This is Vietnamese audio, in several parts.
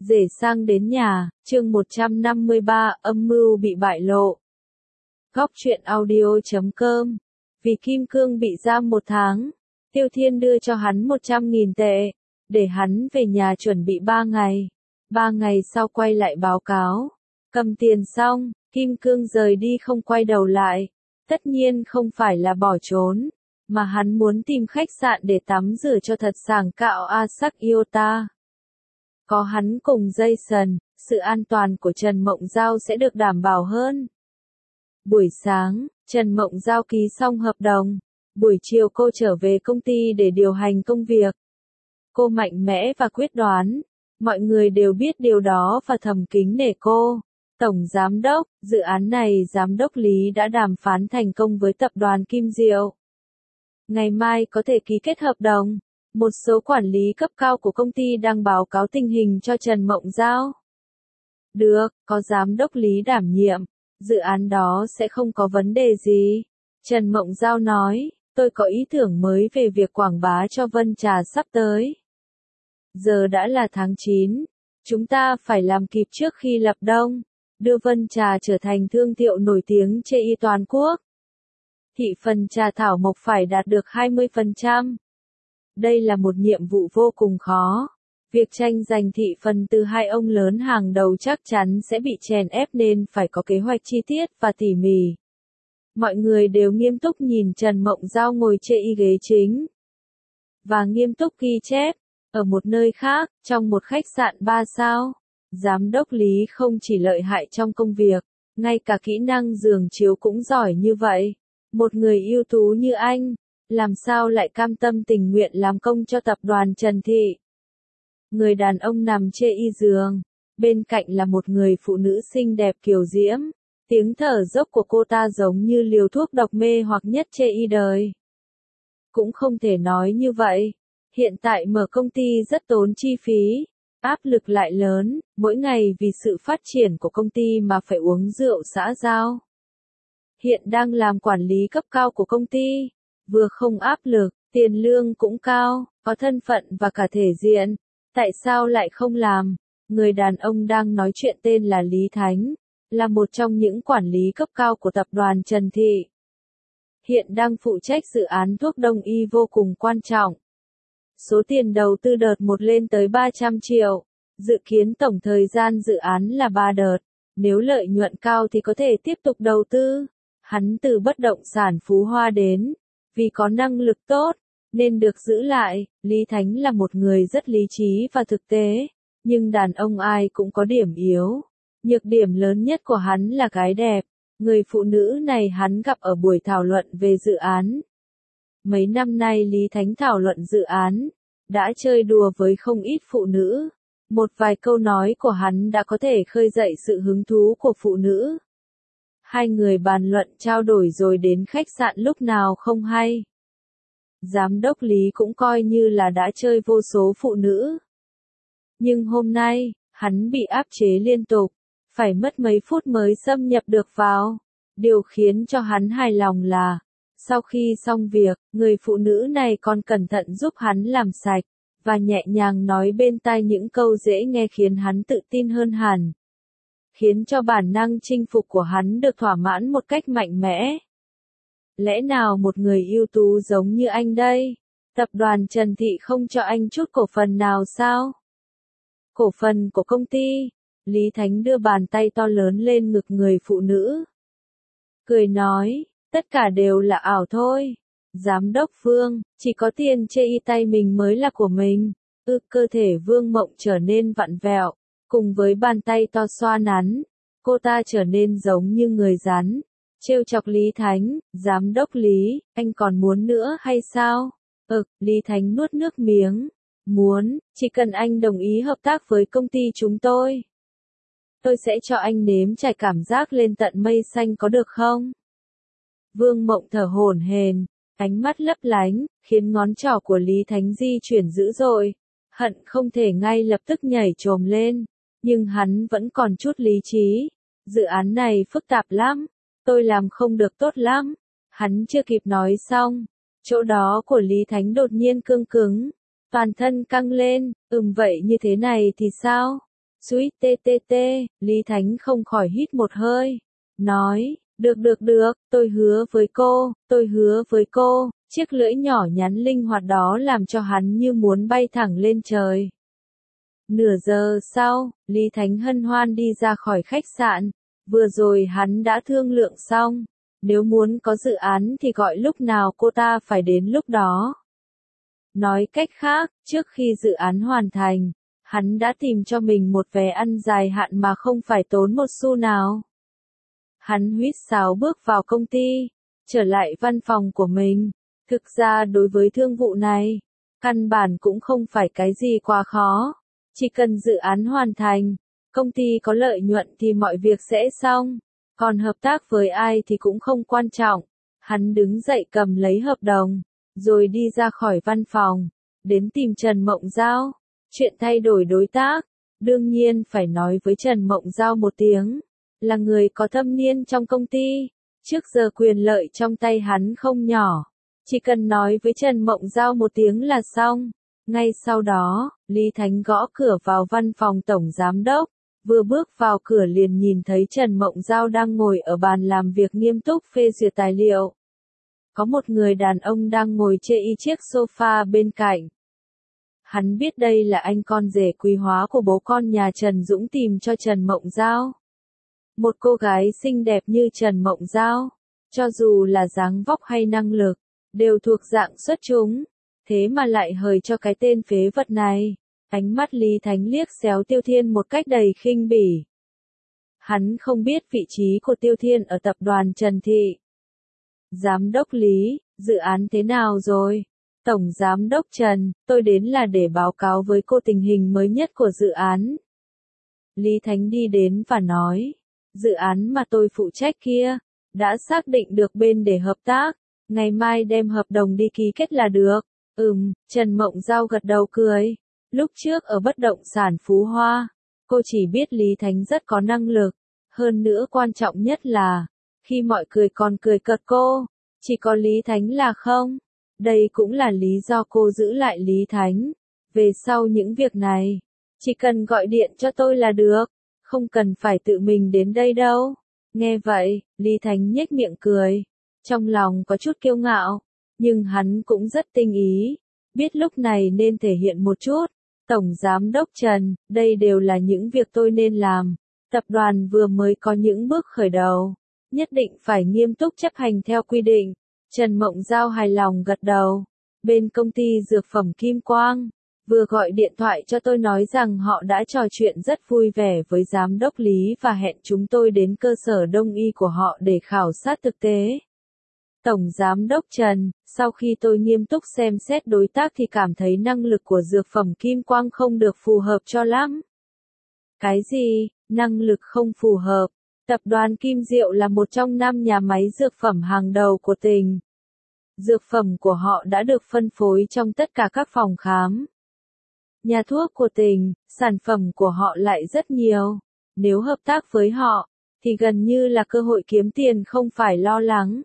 Rể sang đến nhà, chương 153, âm mưu bị bại lộ. Góc truyện audio.com. Vì Kim Cương bị giam 1 tháng, Tiêu Thiên đưa cho hắn 100.000 tệ, để hắn về nhà chuẩn bị 3 ngày. 3 ngày sau quay lại báo cáo. Cầm tiền xong, Kim Cương rời đi không quay đầu lại. Tất nhiên không phải là bỏ trốn, mà hắn muốn tìm khách sạn để tắm rửa cho thật sảng cạo Asak Iota. Có hắn cùng Jason, sự an toàn của Trần Mộng Giao sẽ được đảm bảo hơn. Buổi sáng, Trần Mộng Giao ký xong hợp đồng. Buổi chiều cô trở về công ty để điều hành công việc. Cô mạnh mẽ và quyết đoán. Mọi người đều biết điều đó và thầm kính nể cô. Tổng Giám đốc, dự án này Giám đốc Lý đã đàm phán thành công với tập đoàn Kim Diệu. Ngày mai có thể ký kết hợp đồng. Một số quản lý cấp cao của công ty đang báo cáo tình hình cho Trần Mộng Giao. Được, có Giám đốc Lý đảm nhiệm, dự án đó sẽ không có vấn đề gì. Trần Mộng Giao nói, tôi có ý tưởng mới về việc quảng bá cho Vân Trà sắp tới. Giờ đã là tháng 9, chúng ta phải làm kịp trước khi lập đông, đưa Vân Trà trở thành thương hiệu nổi tiếng trên toàn quốc. Thị phần trà thảo mộc phải đạt được 20%. Đây là một nhiệm vụ vô cùng khó. Việc tranh giành thị phần từ 2 ông lớn hàng đầu chắc chắn sẽ bị chèn ép nên phải có kế hoạch chi tiết và tỉ mỉ. Mọi người đều nghiêm túc nhìn Trần Mộng Giao ngồi trên ghế chính. Và nghiêm túc ghi chép. Ở một nơi khác, trong một khách sạn 3 sao, Giám đốc Lý không chỉ lợi hại trong công việc, ngay cả kỹ năng giường chiếu cũng giỏi như vậy. Một người ưu tú như anh, làm sao lại cam tâm tình nguyện làm công cho tập đoàn Trần Thị. Người đàn ông nằm trên giường, bên cạnh là một người phụ nữ xinh đẹp kiều diễm, tiếng thở dốc của cô ta giống như liều thuốc độc mê hoặc nhất trên đời. Cũng không thể nói như vậy, hiện tại mở công ty rất tốn chi phí, áp lực lại lớn, mỗi ngày vì sự phát triển của công ty mà phải uống rượu xã giao. Hiện đang làm quản lý cấp cao của công ty, vừa không áp lực, tiền lương cũng cao, có thân phận và cả thể diện, tại sao lại không làm? Người đàn ông đang nói chuyện tên là Lý Thánh, là một trong những quản lý cấp cao của tập đoàn Trần Thị. Hiện đang phụ trách dự án thuốc đông y vô cùng quan trọng. Số tiền đầu tư đợt 1 lên tới 300 triệu, dự kiến tổng thời gian dự án là 3 đợt, nếu lợi nhuận cao thì có thể tiếp tục đầu tư. Hắn từ bất động sản Phú Hoa đến, vì có năng lực tốt, nên được giữ lại. Lý Thánh là một người rất lý trí và thực tế, nhưng đàn ông ai cũng có điểm yếu. Nhược điểm lớn nhất của hắn là gái đẹp, người phụ nữ này hắn gặp ở buổi thảo luận về dự án. Mấy năm nay Lý Thánh thảo luận dự án, đã chơi đùa với không ít phụ nữ. Một vài câu nói của hắn đã có thể khơi dậy sự hứng thú của phụ nữ. Hai người bàn luận trao đổi rồi đến khách sạn lúc nào không hay. Giám đốc Lý cũng coi như là đã chơi vô số phụ nữ. Nhưng hôm nay, hắn bị áp chế liên tục, phải mất mấy phút mới xâm nhập được vào. Điều khiến cho hắn hài lòng là, sau khi xong việc, người phụ nữ này còn cẩn thận giúp hắn làm sạch, và nhẹ nhàng nói bên tai những câu dễ nghe khiến hắn tự tin hơn hẳn. Khiến cho bản năng chinh phục của hắn được thỏa mãn một cách mạnh mẽ. Lẽ nào một người ưu tú giống như anh đây, tập đoàn Trần Thị không cho anh chút cổ phần nào sao? Cổ phần của công ty, Lý Thánh đưa bàn tay to lớn lên ngực người phụ nữ. Cười nói, tất cả đều là ảo thôi. Giám đốc Vương, chỉ có tiền trên tay mình mới là của mình. Cơ thể Vương Mộng trở nên vặn vẹo. Cùng với bàn tay to xoa nắn, cô ta trở nên giống như người rắn. Trêu chọc Lý Thánh, Giám đốc Lý, anh còn muốn nữa hay sao? Lý Thánh nuốt nước miếng. Muốn, chỉ cần anh đồng ý hợp tác với công ty chúng tôi sẽ cho anh nếm trải cảm giác lên tận mây xanh có được không? Vương Mộng thở hổn hển, ánh mắt lấp lánh, khiến ngón trỏ của Lý Thánh di chuyển dữ dội, hận không thể ngay lập tức nhảy chồm lên. Nhưng hắn vẫn còn chút lý trí. Dự án này phức tạp lắm. Tôi làm không được tốt lắm. Hắn chưa kịp nói xong. Chỗ đó của Lý Thánh đột nhiên cương cứng. Toàn thân căng lên. Vậy như thế này thì sao? Suýt tê, Lý Thánh không khỏi hít một hơi. Nói, được, tôi hứa với cô, chiếc lưỡi nhỏ nhắn linh hoạt đó làm cho hắn như muốn bay thẳng lên trời. Nửa giờ sau, Lý Thánh hân hoan đi ra khỏi khách sạn, vừa rồi hắn đã thương lượng xong, nếu muốn có dự án thì gọi lúc nào cô ta phải đến lúc đó. Nói cách khác, trước khi dự án hoàn thành, hắn đã tìm cho mình một vé ăn dài hạn mà không phải tốn một xu nào. Hắn huýt sáo bước vào công ty, trở lại văn phòng của mình. Thực ra đối với thương vụ này, căn bản cũng không phải cái gì quá khó. Chỉ cần dự án hoàn thành, công ty có lợi nhuận thì mọi việc sẽ xong. Còn hợp tác với ai thì cũng không quan trọng. Hắn đứng dậy cầm lấy hợp đồng, rồi đi ra khỏi văn phòng, đến tìm Trần Mộng Giao. Chuyện thay đổi đối tác, đương nhiên phải nói với Trần Mộng Giao một tiếng. Là người có thâm niên trong công ty, trước giờ quyền lợi trong tay hắn không nhỏ. Chỉ cần nói với Trần Mộng Giao một tiếng là xong. Ngay sau đó, Lý Thánh gõ cửa vào văn phòng tổng giám đốc. Vừa bước vào cửa liền nhìn thấy Trần Mộng Giao đang ngồi ở bàn làm việc nghiêm túc phê duyệt tài liệu. Có một người đàn ông đang ngồi chê y chiếc sofa bên cạnh. Hắn biết đây là anh con rể quý hóa của bố con nhà Trần Dũng tìm cho Trần Mộng Giao. Một cô gái xinh đẹp như Trần Mộng Giao, cho dù là dáng vóc hay năng lực, đều thuộc dạng xuất chúng, thế mà lại hời cho cái tên phế vật này. Ánh mắt Lý Thánh liếc xéo Tiêu Thiên một cách đầy khinh bỉ. Hắn không biết vị trí của Tiêu Thiên ở tập đoàn Trần Thị. Giám đốc Lý, dự án thế nào rồi? Tổng giám đốc Trần, tôi đến là để báo cáo với cô tình hình mới nhất của dự án. Lý Thánh đi đến và nói, dự án mà tôi phụ trách kia, đã xác định được bên để hợp tác, ngày mai đem hợp đồng đi ký kết là được. Trần Mộng Giao gật đầu cười. Lúc trước ở bất động sản Phú Hoa, cô chỉ biết Lý Thánh rất có năng lực, hơn nữa quan trọng nhất là, khi mọi người còn cười cợt cô, chỉ có Lý Thánh là không. Đây cũng là lý do cô giữ lại Lý Thánh. Về sau những việc này, chỉ cần gọi điện cho tôi là được, không cần phải tự mình đến đây đâu. Nghe vậy, Lý Thánh nhếch miệng cười, trong lòng có chút kiêu ngạo, nhưng hắn cũng rất tinh ý, biết lúc này nên thể hiện một chút. Tổng Giám đốc Trần, đây đều là những việc tôi nên làm. Tập đoàn vừa mới có những bước khởi đầu, nhất định phải nghiêm túc chấp hành theo quy định. Trần Mộng Giao hài lòng gật đầu. Bên công ty dược phẩm Kim Quang, vừa gọi điện thoại cho tôi nói rằng họ đã trò chuyện rất vui vẻ với Giám đốc Lý và hẹn chúng tôi đến cơ sở đông y của họ để khảo sát thực tế. Tổng Giám đốc Trần, sau khi tôi nghiêm túc xem xét đối tác thì cảm thấy năng lực của dược phẩm Kim Quang không được phù hợp cho lắm. Cái gì, năng lực không phù hợp? Tập đoàn Kim Diệu là một trong 5 nhà máy dược phẩm hàng đầu của tỉnh. Dược phẩm của họ đã được phân phối trong tất cả các phòng khám, nhà thuốc của tỉnh, sản phẩm của họ lại rất nhiều. Nếu hợp tác với họ, thì gần như là cơ hội kiếm tiền không phải lo lắng.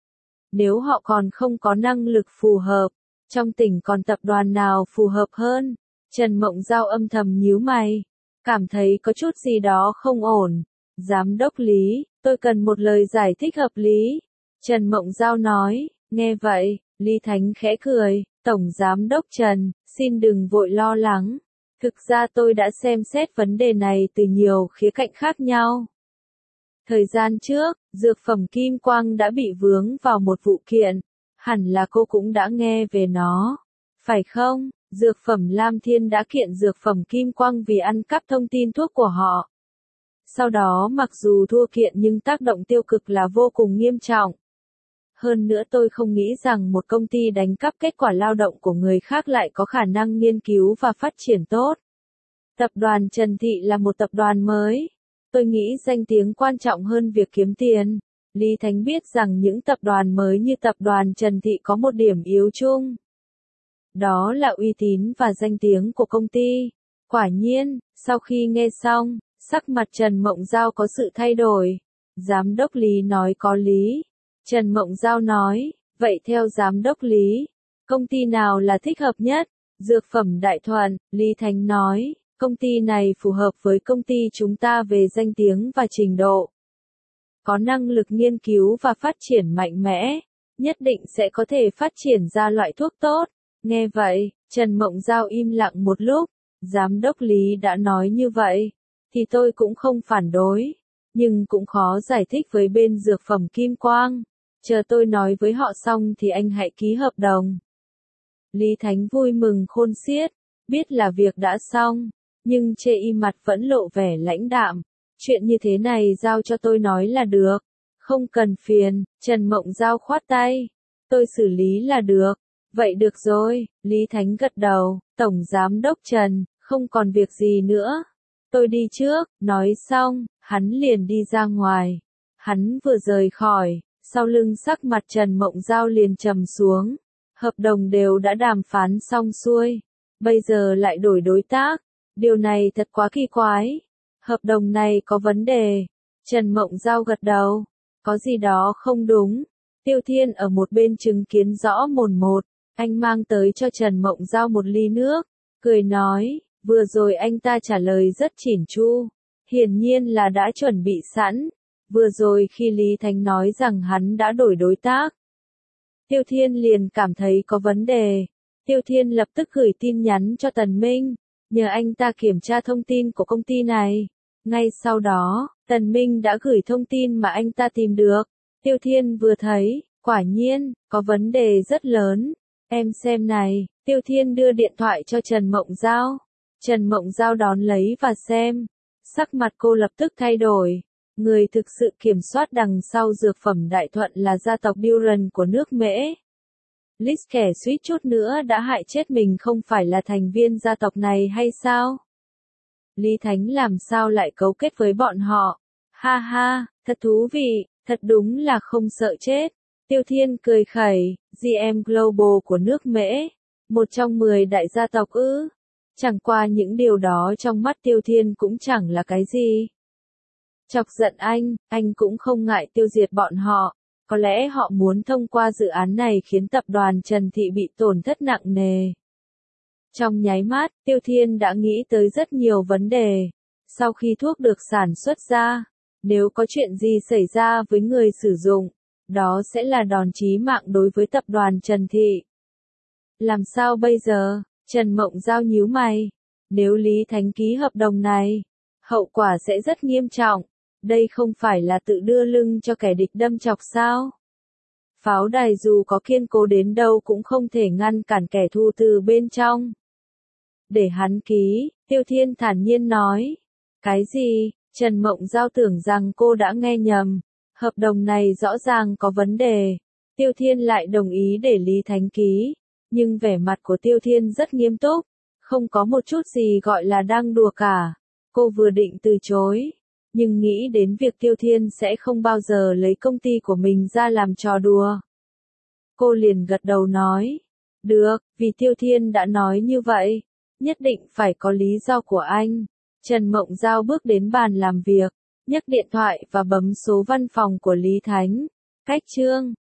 Nếu họ còn không có năng lực phù hợp, trong tỉnh còn tập đoàn nào phù hợp hơn? Trần Mộng Giao âm thầm nhíu mày, cảm thấy có chút gì đó không ổn. Giám đốc Lý, tôi cần một lời giải thích hợp lý. Trần Mộng Giao nói, nghe vậy, Lý Thánh khẽ cười, Tổng Giám đốc Trần, xin đừng vội lo lắng. Thực ra tôi đã xem xét vấn đề này từ nhiều khía cạnh khác nhau. Thời gian trước, dược phẩm Kim Quang đã bị vướng vào một vụ kiện, hẳn là cô cũng đã nghe về nó, phải không? Dược phẩm Lam Thiên đã kiện dược phẩm Kim Quang vì ăn cắp thông tin thuốc của họ. Sau đó mặc dù thua kiện nhưng tác động tiêu cực là vô cùng nghiêm trọng. Hơn nữa tôi không nghĩ rằng một công ty đánh cắp kết quả lao động của người khác lại có khả năng nghiên cứu và phát triển tốt. Tập đoàn Trần Thị là một tập đoàn mới. Tôi nghĩ danh tiếng quan trọng hơn việc kiếm tiền. Lý Thánh biết rằng những tập đoàn mới như tập đoàn Trần Thị có một điểm yếu chung. Đó là uy tín và danh tiếng của công ty. Quả nhiên, sau khi nghe xong, sắc mặt Trần Mộng Giao có sự thay đổi. Giám đốc Lý nói có lý. Trần Mộng Giao nói, vậy theo Giám đốc Lý, công ty nào là thích hợp nhất? Dược phẩm Đại Thuận, Lý Thánh nói, Công ty này phù hợp với công ty chúng ta về danh tiếng và trình độ. Có năng lực nghiên cứu và phát triển mạnh mẽ, nhất định sẽ có thể phát triển ra loại thuốc tốt. Nghe vậy, Trần Mộng Giao im lặng một lúc, giám đốc Lý đã nói như vậy, thì tôi cũng không phản đối, nhưng cũng khó giải thích với bên dược phẩm Kim Quang. Chờ tôi nói với họ xong thì anh hãy ký hợp đồng. Lý Thánh vui mừng khôn xiết, biết là việc đã xong, nhưng chê y mặt vẫn lộ vẻ lãnh đạm. Chuyện như thế này giao cho tôi nói là được, không cần phiền. Trần Mộng Giao khoát tay, tôi xử lý là được. Vậy được rồi, Lý Thánh gật đầu. Tổng giám đốc Trần, không còn việc gì nữa, tôi đi trước. Nói xong, hắn liền đi ra ngoài. Hắn vừa rời khỏi, sau lưng sắc mặt Trần Mộng Giao liền trầm xuống. Hợp đồng đều đã đàm phán xong xuôi, bây giờ lại đổi đối tác, điều này thật quá kỳ quái. Hợp đồng này có vấn đề. Trần Mộng Giao gật đầu, có gì đó không đúng. Tiêu Thiên ở một bên chứng kiến rõ mồn một, anh mang tới cho Trần Mộng Giao một ly nước, cười nói, vừa rồi anh ta trả lời rất chỉn chu, hiển nhiên là đã chuẩn bị sẵn. Vừa rồi khi Lý Thánh nói rằng hắn đã đổi đối tác, Tiêu Thiên liền cảm thấy có vấn đề. Tiêu Thiên lập tức gửi tin nhắn cho Tần Minh, nhờ anh ta kiểm tra thông tin của công ty này. Ngay sau đó, Tần Minh đã gửi thông tin mà anh ta tìm được. Tiêu Thiên vừa thấy, quả nhiên, có vấn đề rất lớn. Em xem này. Tiêu Thiên đưa điện thoại cho Trần Mộng Giao. Trần Mộng Giao đón lấy và xem. Sắc mặt cô lập tức thay đổi. Người thực sự kiểm soát đằng sau dược phẩm Đại Thuận là gia tộc Duran của nước Mễ. Lít kẻ suýt chút nữa đã hại chết mình không phải là thành viên gia tộc này hay sao? Lý Thánh làm sao lại cấu kết với bọn họ? Ha ha, thật thú vị, thật đúng là không sợ chết. Tiêu Thiên cười khẩy, GM Global của nước Mễ, một trong 10 đại gia tộc ư? Chẳng qua những điều đó trong mắt Tiêu Thiên cũng chẳng là cái gì. Chọc giận anh cũng không ngại tiêu diệt bọn họ. Có lẽ họ muốn thông qua dự án này khiến tập đoàn Trần Thị bị tổn thất nặng nề. Trong nháy mắt, Tiêu Thiên đã nghĩ tới rất nhiều vấn đề. Sau khi thuốc được sản xuất ra, nếu có chuyện gì xảy ra với người sử dụng, đó sẽ là đòn chí mạng đối với tập đoàn Trần Thị. Làm sao bây giờ? Trần Mộng Giao nhíu mày. Nếu Lý Thánh ký hợp đồng này, hậu quả sẽ rất nghiêm trọng. Đây không phải là tự đưa lưng cho kẻ địch đâm chọc sao? Pháo đài dù có kiên cố đến đâu cũng không thể ngăn cản kẻ thù từ bên trong. Để hắn ký, Tiêu Thiên thản nhiên nói. Cái gì? Trần Mộng Giao tưởng rằng cô đã nghe nhầm. Hợp đồng này rõ ràng có vấn đề. Tiêu Thiên lại đồng ý để Lý Thánh ký. Nhưng vẻ mặt của Tiêu Thiên rất nghiêm túc. Không có một chút gì gọi là đang đùa cả. Cô vừa định từ chối. Nhưng nghĩ đến việc Tiêu Thiên sẽ không bao giờ lấy công ty của mình ra làm trò đùa. Cô liền gật đầu nói. Được, vì Tiêu Thiên đã nói như vậy. Nhất định phải có lý do của anh. Trần Mộng Giao bước đến bàn làm việc, nhấc điện thoại và bấm số văn phòng của Lý Thánh. Cách chương